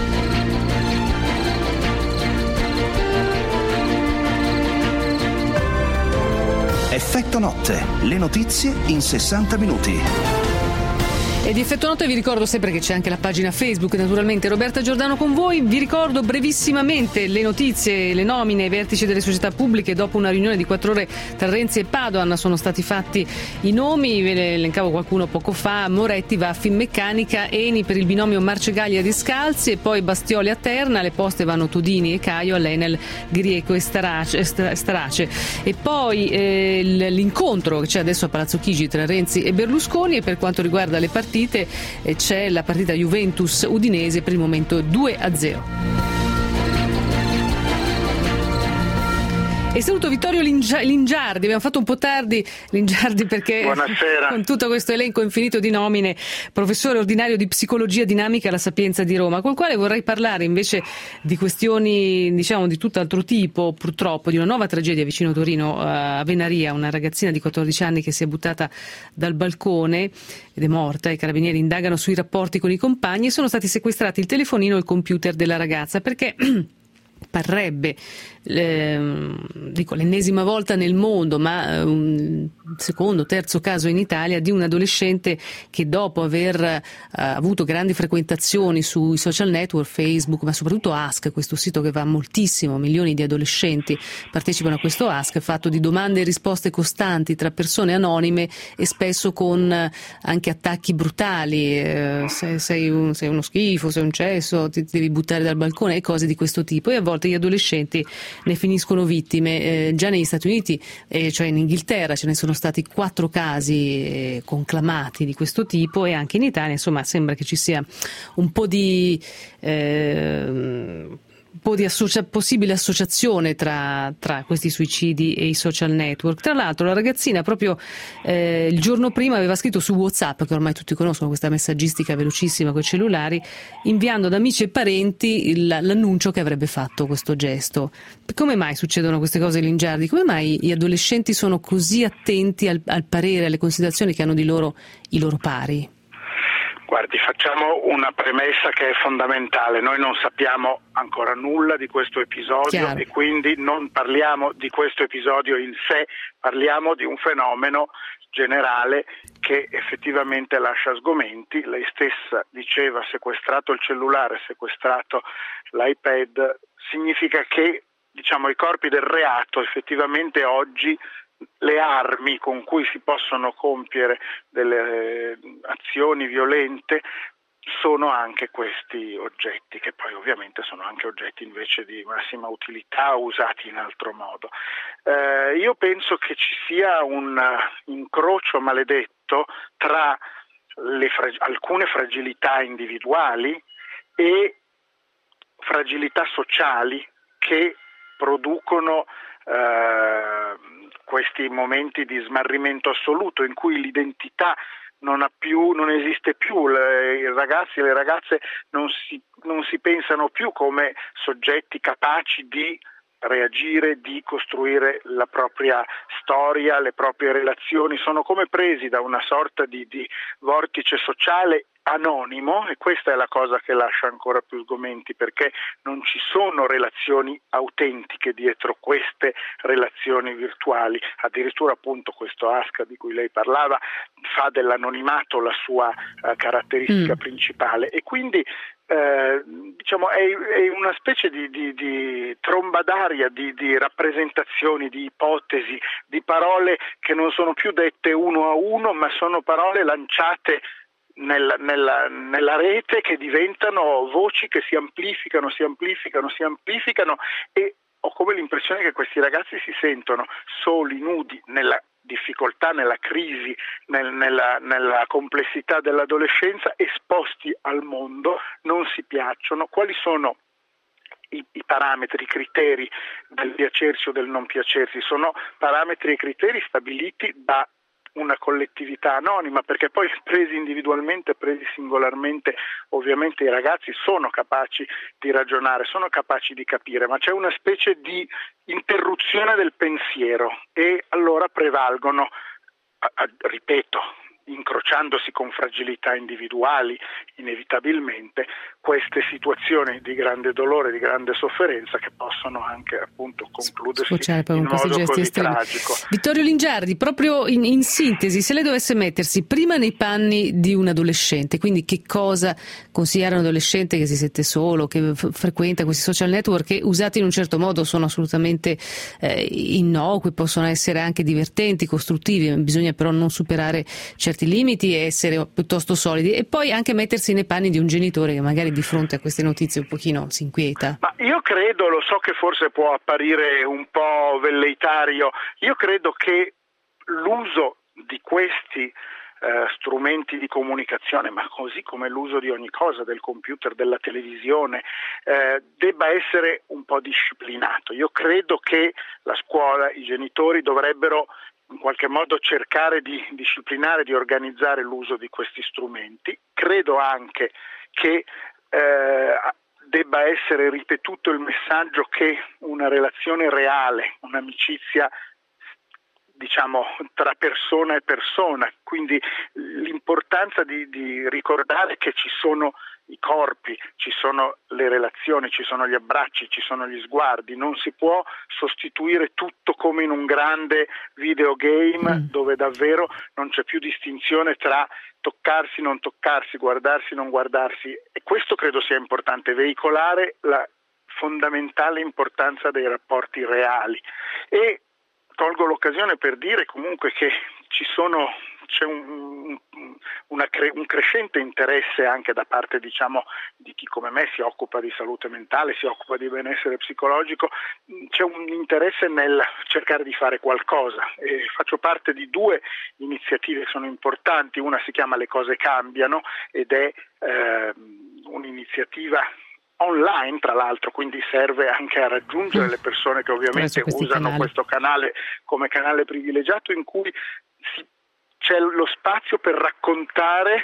Effetto notte, le notizie in 60 minuti. E di Effetto Notte vi ricordo sempre che c'è anche la pagina Facebook, naturalmente. Roberta Giordano con voi. Vi ricordo brevissimamente le notizie, le nomine ai vertici delle società pubbliche. Dopo una riunione di 4 ore tra Renzi e Padoan sono stati fatti i nomi, ve ne elencavo qualcuno poco fa. Moretti va a Finmeccanica, Eni per il binomio Marcegaglia di Scalzi e poi Bastioli a Terna, le poste vanno Todini e Caio, all'Enel Grieco e Starace. E poi l'incontro che c'è adesso a Palazzo Chigi tra Renzi e Berlusconi, e per quanto riguarda le partite c'è la partita Juventus-Udinese, per il momento 2-0. E saluto Vittorio Lingiardi, abbiamo fatto un po' tardi Lingiardi perché buonasera. Con tutto questo elenco infinito di nomine, professore ordinario di psicologia dinamica alla Sapienza di Roma, col quale vorrei parlare invece di questioni di tutt'altro tipo, purtroppo, di una nuova tragedia vicino Torino, a Venaria, una ragazzina di 14 anni che si è buttata dal balcone ed è morta. I carabinieri indagano sui rapporti con i compagni e sono stati sequestrati il telefonino e il computer della ragazza perché parrebbe, l'ennesima volta nel mondo, ma un secondo, terzo caso in Italia di un adolescente che dopo aver avuto grandi frequentazioni sui social network, Facebook, ma soprattutto Ask, questo sito che va moltissimo, milioni di adolescenti partecipano a questo Ask, fatto di domande e risposte costanti tra persone anonime e spesso con anche attacchi brutali, sei uno schifo, sei un cesso, ti devi buttare dal balcone e cose di questo tipo, e a volte gli adolescenti ne finiscono vittime. Già negli Stati Uniti, cioè in Inghilterra, ce ne sono stati 4 casi conclamati di questo tipo, e anche in Italia, insomma, sembra che ci sia un po' di possibile associazione tra questi suicidi e i social network. Tra l'altro la ragazzina proprio il giorno prima aveva scritto su WhatsApp, che ormai tutti conoscono, questa messaggistica velocissima con i cellulari, inviando ad amici e parenti l'annuncio che avrebbe fatto questo gesto. Come mai succedono queste cose, Lingiardi? Come mai gli adolescenti sono così attenti al parere, alle considerazioni che hanno di loro i loro pari? Guardi, facciamo una premessa che è fondamentale. Noi non sappiamo ancora nulla di questo episodio. Chiaro. E quindi non parliamo di questo episodio in sé, parliamo di un fenomeno generale che effettivamente lascia sgomenti. Lei stessa diceva sequestrato il cellulare, sequestrato l'iPad, significa che i corpi del reato effettivamente oggi, le armi con cui si possono compiere delle azioni violente sono anche questi oggetti, che poi ovviamente sono anche oggetti invece di massima utilità usati in altro modo. Io penso che ci sia un incrocio maledetto tra alcune fragilità individuali e fragilità sociali che producono questi momenti di smarrimento assoluto in cui l'identità non esiste più, i ragazzi e le ragazze non si pensano più come soggetti capaci di reagire, di costruire la propria storia, le proprie relazioni, sono come presi da una sorta di vortice sociale anonimo, e questa è la cosa che lascia ancora più sgomenti, perché non ci sono relazioni autentiche dietro queste relazioni virtuali. Addirittura appunto questo Ask di cui lei parlava fa dell'anonimato la sua caratteristica principale, e quindi è una specie di tromba d'aria di rappresentazioni, di ipotesi, di parole che non sono più dette uno a uno, ma sono parole lanciate nella rete, che diventano voci che si amplificano, e ho come l'impressione che questi ragazzi si sentono soli, nudi, nella difficoltà, nella crisi, nella complessità dell'adolescenza, esposti al mondo, non si piacciono. Quali sono i parametri, i criteri del piacersi o del non piacersi? Sono parametri e criteri stabiliti da una collettività anonima, perché poi presi individualmente, presi singolarmente, ovviamente i ragazzi sono capaci di ragionare, sono capaci di capire, ma c'è una specie di interruzione del pensiero, e allora prevalgono, ripeto, incrociandosi con fragilità individuali inevitabilmente, queste situazioni di grande dolore, di grande sofferenza, che possono anche appunto concludersi in modo così tragico. Vittorio Lingiardi, proprio in sintesi, se lei dovesse mettersi prima nei panni di un adolescente, quindi che cosa consigliare a un adolescente che si sente solo, che frequenta questi social network, che usati in un certo modo sono assolutamente innocui, possono essere anche divertenti, costruttivi, bisogna però non superare certi limiti e essere piuttosto solidi, e poi anche mettersi nei panni di un genitore che magari di fronte a queste notizie un pochino si inquieta. Ma io credo, lo so che forse può apparire un po' velleitario, io credo che l'uso di questi strumenti di comunicazione, ma così come l'uso di ogni cosa, del computer, della televisione, debba essere un po' disciplinato. Io credo che la scuola, i genitori dovrebbero in qualche modo cercare di disciplinare, di organizzare l'uso di questi strumenti. Credo anche che debba essere ripetuto il messaggio che una relazione reale, un'amicizia diciamo tra persona e persona, quindi l'importanza di ricordare che ci sono i corpi, ci sono le relazioni, ci sono gli abbracci, ci sono gli sguardi, non si può sostituire tutto come in un grande videogame dove davvero non c'è più distinzione tra toccarsi, non toccarsi, guardarsi, non guardarsi, e questo credo sia importante, veicolare la fondamentale importanza dei rapporti reali. E colgo l'occasione per dire comunque che c'è un crescente interesse anche da parte diciamo di chi come me si occupa di salute mentale, si occupa di benessere psicologico, c'è un interesse nel cercare di fare qualcosa, e faccio parte di 2 iniziative che sono importanti. Una si chiama Le cose cambiano ed è un'iniziativa online, tra l'altro, quindi serve anche a raggiungere le persone che ovviamente usano questo canale come canale privilegiato, in cui c'è lo spazio per raccontare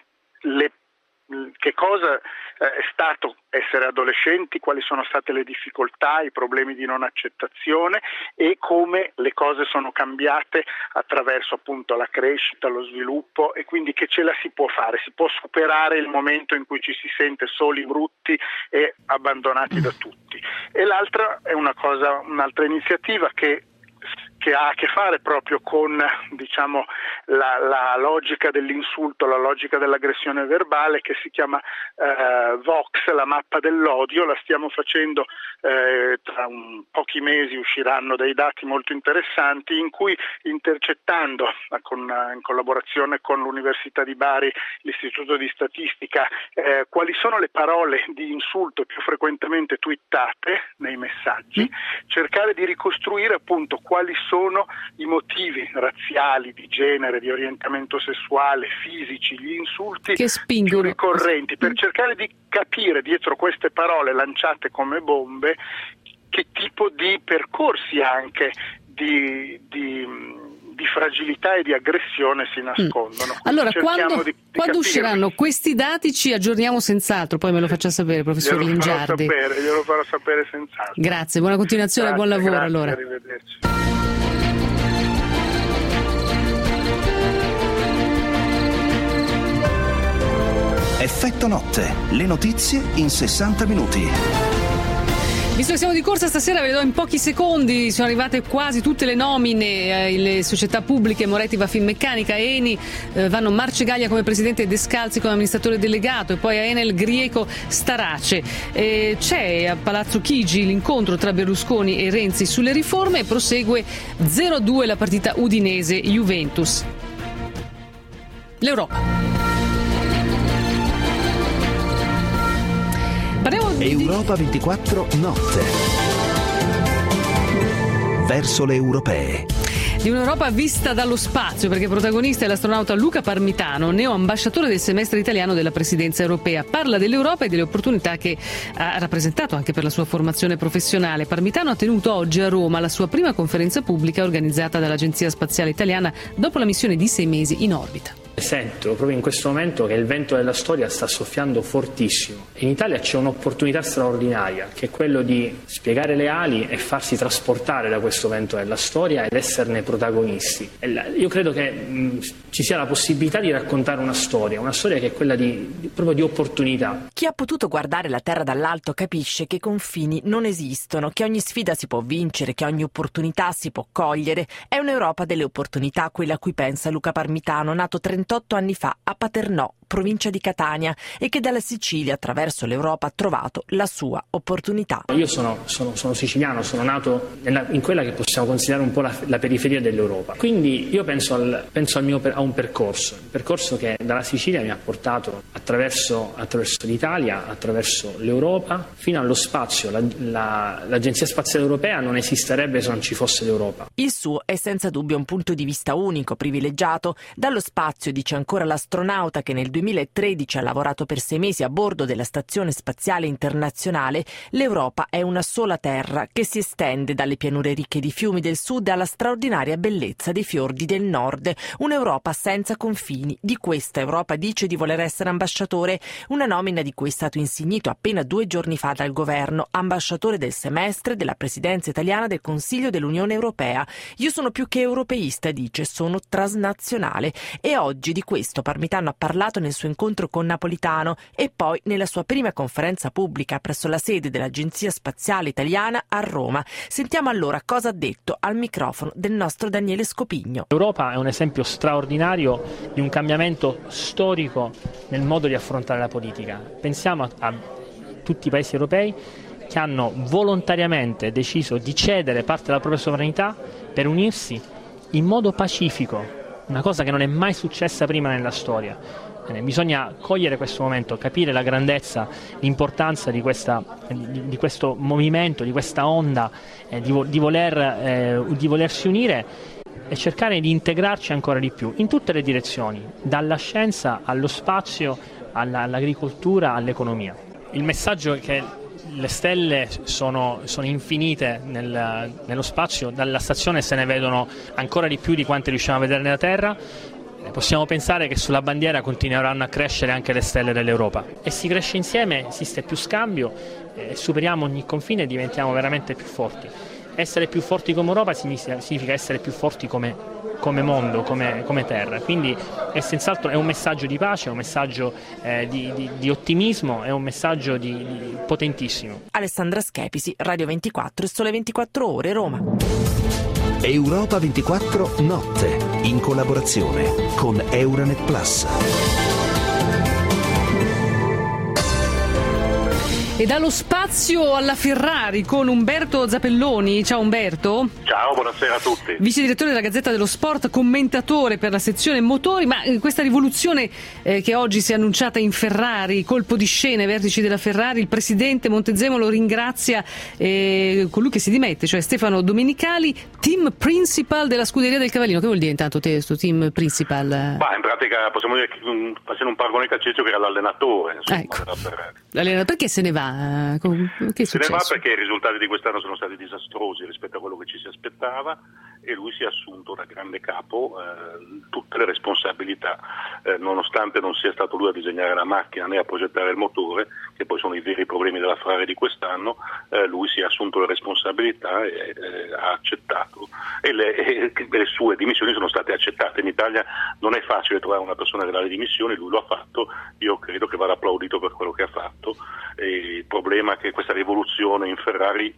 che cosa è stato essere adolescenti, quali sono state le difficoltà, i problemi di non accettazione e come le cose sono cambiate attraverso appunto la crescita, lo sviluppo, e quindi che ce la si può fare, si può superare il momento in cui ci si sente soli, brutti e abbandonati da tutti. E l'altra è un'altra iniziativa che ha a che fare proprio con diciamo la logica dell'insulto, la logica dell'aggressione verbale, che si chiama Vox, la mappa dell'odio. La stiamo facendo, tra pochi mesi usciranno dei dati molto interessanti, in cui intercettando in collaborazione con l'Università di Bari, l'Istituto di Statistica, quali sono le parole di insulto più frequentemente twittate nei messaggi, cercare di ricostruire appunto quali sono i motivi razziali, di genere, di orientamento sessuale, fisici, gli insulti che spingono più ricorrenti, per cercare di capire dietro queste parole lanciate come bombe che tipo di percorsi anche di fragilità e di aggressione si nascondono. Allora, quando usciranno questi dati ci aggiorniamo senz'altro, poi me lo faccia sapere, professor Lingiardi. Glielo farò sapere senz'altro. Grazie, buona continuazione e buon lavoro. Grazie, allora. Arrivederci. Effetto notte, le notizie in 60 minuti. Visto che siamo di corsa stasera, ve le do in pochi secondi. Sono arrivate quasi tutte le nomine. Le società pubbliche Moretti va Finmeccanica, Eni vanno Marcegaglia come presidente, Descalzi come amministratore delegato, e poi a Enel Grieco Starace. C'è a Palazzo Chigi l'incontro tra Berlusconi e Renzi sulle riforme e prosegue 0-2 la partita Udinese-Juventus. L'Europa. Europa 24 notte. Verso le europee. Di un'Europa vista dallo spazio, perché protagonista è l'astronauta Luca Parmitano, neoambasciatore del semestre italiano della presidenza europea. Parla dell'Europa e delle opportunità che ha rappresentato anche per la sua formazione professionale. Parmitano ha tenuto oggi a Roma la sua prima conferenza pubblica organizzata dall'Agenzia Spaziale Italiana dopo la missione di 6 mesi in orbita. Sento proprio in questo momento che il vento della storia sta soffiando fortissimo. In Italia c'è un'opportunità straordinaria, che è quello di spiegare le ali e farsi trasportare da questo vento della storia ed esserne protagonisti. Io credo che ci sia la possibilità di raccontare una storia che è quella proprio di opportunità. Chi ha potuto guardare la Terra dall'alto capisce che i confini non esistono, che ogni sfida si può vincere, che ogni opportunità si può cogliere. È un'Europa delle opportunità quella a cui pensa Luca Parmitano, nato 38 anni fa a Paternò, provincia di Catania, e che dalla Sicilia attraverso l'Europa ha trovato la sua opportunità. Io sono siciliano, sono nato in quella che possiamo considerare un po' la periferia dell'Europa. Quindi io penso a un percorso che dalla Sicilia mi ha portato attraverso l'Italia, attraverso l'Europa, fino allo spazio. L'Agenzia Spaziale Europea non esisterebbe se non ci fosse l'Europa. Il suo è senza dubbio un punto di vista unico, privilegiato. Dallo spazio dice ancora l'astronauta che nel 2013 ha lavorato per 6 mesi a bordo della Stazione Spaziale Internazionale, l'Europa è una sola terra che si estende dalle pianure ricche di fiumi del sud alla straordinaria bellezza dei fiordi del nord. Un'Europa senza confini. Di questa Europa dice di voler essere ambasciatore, una nomina di cui è stato insignito appena 2 giorni fa dal governo, ambasciatore del semestre della presidenza italiana del Consiglio dell'Unione Europea. Io sono più che europeista, dice, sono transnazionale. E oggi di questo Parmitano ha parlato nel suo incontro con Napolitano e poi nella sua prima conferenza pubblica presso la sede dell'Agenzia Spaziale Italiana a Roma. Sentiamo allora cosa ha detto al microfono del nostro Daniele Scopigno. L'Europa è un esempio straordinario di un cambiamento storico nel modo di affrontare la politica. Pensiamo a tutti i paesi europei che hanno volontariamente deciso di cedere parte della propria sovranità per unirsi in modo pacifico, una cosa che non è mai successa prima nella storia. Bisogna cogliere questo momento, capire la grandezza, l'importanza di questo movimento, di questa onda, di volersi unire e cercare di integrarci ancora di più in tutte le direzioni, dalla scienza allo spazio, all'agricoltura, all'economia. Il messaggio è che le stelle sono infinite nello spazio, dalla stazione se ne vedono ancora di più di quante riusciamo a vedere nella Terra. Possiamo pensare che sulla bandiera continueranno a crescere anche le stelle dell'Europa. E si cresce insieme, esiste più scambio, superiamo ogni confine e diventiamo veramente più forti. Essere più forti come Europa significa essere più forti come mondo, come terra. Quindi è senz'altro un messaggio di pace, è un messaggio di ottimismo, è un messaggio potentissimo. Alessandra Schepisi, Radio 24 e Sole 24 Ore, Roma. Europa 24 Notte, in collaborazione con Euranet Plus. E dallo spazio alla Ferrari con Umberto Zappelloni. Ciao Umberto. Ciao, buonasera a tutti. Vice direttore della Gazzetta dello Sport, commentatore per la sezione motori, ma questa rivoluzione che oggi si è annunciata in Ferrari, colpo di scena ai vertici della Ferrari, il presidente Montezemolo ringrazia colui che si dimette, cioè Stefano Domenicali, team principal della scuderia del Cavallino. Che vuol dire intanto questo team principal? In pratica possiamo dire, facendo un paragone calcistica, che era l'allenatore, insomma, ecco. della Ferrari. Perché se ne va? Che è se ne va successo? perché i risultati di quest'anno sono stati disastrosi rispetto a quello che ci si aspettava e lui si è assunto da grande capo tutte le responsabilità, nonostante non sia stato lui a disegnare la macchina né a progettare il motore, che poi sono i veri problemi della Ferrari di quest'anno. Lui si è assunto le responsabilità e ha accettato e le sue dimissioni sono state accettate. In Italia non è facile trovare una persona che dà le dimissioni, lui lo ha fatto, io credo che vada applaudito per quello che ha fatto. E il problema è che questa rivoluzione in Ferrari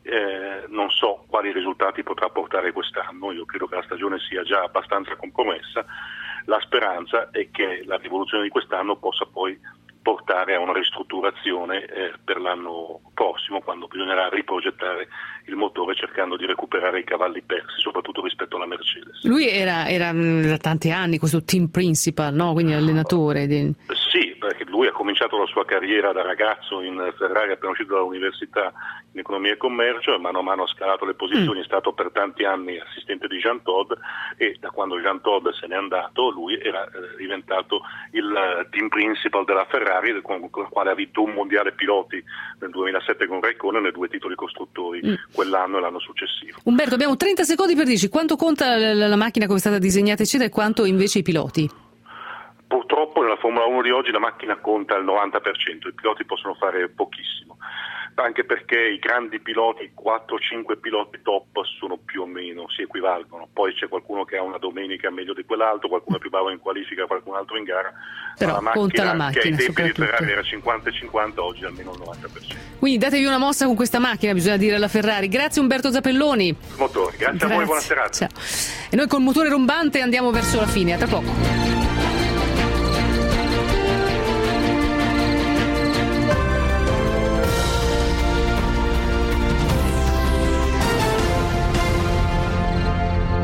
non so quali risultati potrà portare quest'anno. Io credo che la stagione sia già abbastanza compromessa. La speranza è che la rivoluzione di quest'anno possa poi portare a una ristrutturazione per l'anno prossimo, quando bisognerà riprogettare il motore cercando di recuperare i cavalli persi, soprattutto rispetto alla Mercedes. Lui era da tanti anni questo team principal, no? Quindi allenatore. Sì, perché lui ha cominciato la sua carriera da ragazzo in Ferrari appena uscito dall'università in economia e commercio, e mano a mano ha scalato le posizioni, è stato per tanti anni assistente di Jean Todt, e da quando Jean Todt se n'è andato lui era diventato il team principal della Ferrari, con il quale ha vinto un mondiale piloti nel 2007 con Raikkonen e 2 titoli costruttori quell'anno e l'anno successivo. Umberto, abbiamo 30 secondi per dirci quanto conta la macchina, come è stata disegnata eccetera, e quanto invece i piloti. Purtroppo nella Formula 1 di oggi la macchina conta il 90%, i piloti possono fare pochissimo, anche perché i grandi piloti, 4-5 piloti top sono più o meno, si equivalgono, poi c'è qualcuno che ha una domenica meglio di quell'altro, qualcuno è più bravo in qualifica, qualcun altro in gara, però ma conta la macchina, che ai tempi di Ferrari era 50-50, oggi almeno il 90%. Quindi datevi una mossa con questa macchina, bisogna dire, alla Ferrari. Grazie Umberto Zappelloni. Motori, grazie a voi, buona serata. Ciao. E noi col motore rombante andiamo verso la fine, a tra poco.